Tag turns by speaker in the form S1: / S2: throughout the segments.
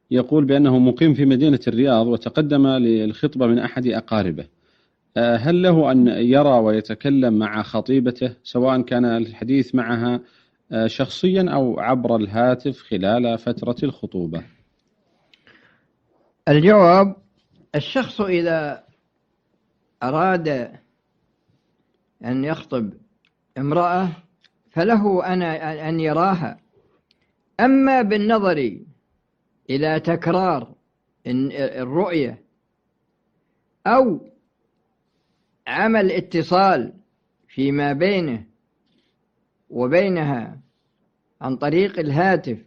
S1: يقول بأنه مقيم في مدينة الرياض وتقدم للخطبة من أحد أقاربه، هل له أن يرى ويتكلم مع خطيبته سواء كان الحديث معها شخصيا أو عبر الهاتف خلال فترة الخطوبة؟
S2: الجواب: الشخص إذا أراد أن يخطب امرأة فله أن يراها. أما بالنظر إلى تكرار الرؤية أو عمل اتصال فيما بينه وبينها عن طريق الهاتف،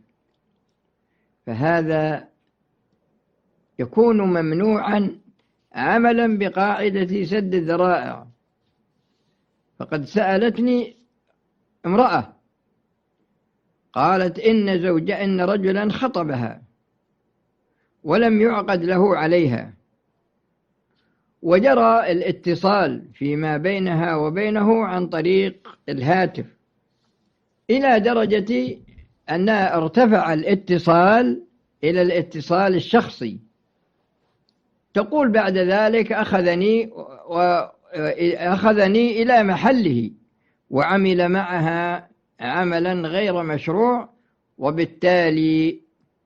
S2: فهذا يكون ممنوعا عملا بقاعدة سد الذرائع. فقد سألتني امرأة قالت إن رجلا خطبها ولم يعقد له عليها، وجرى الاتصال فيما بينها وبينه عن طريق الهاتف إلى درجة أن ارتفع الاتصال إلى الاتصال الشخصي. تقول بعد ذلك أخذني إلى محله وعمل معها عملا غير مشروع، وبالتالي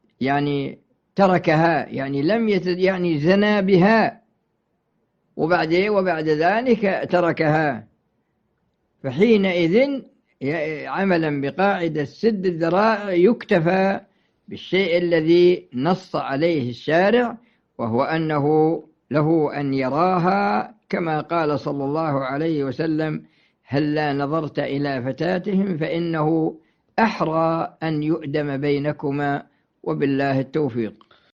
S2: تركها، لم زنا بها، وبعد ذلك تركها. فحينئذ عملا بقاعدة سد الذرائع يكتفى بالشيء الذي نص عليه الشارع، وهو أنه له أن يراها، كما قال صلى الله عليه وسلم: هلا نظرت إلى فتاتهم فإنه أحرى أن يؤدم بينكما، وبالله التوفيق.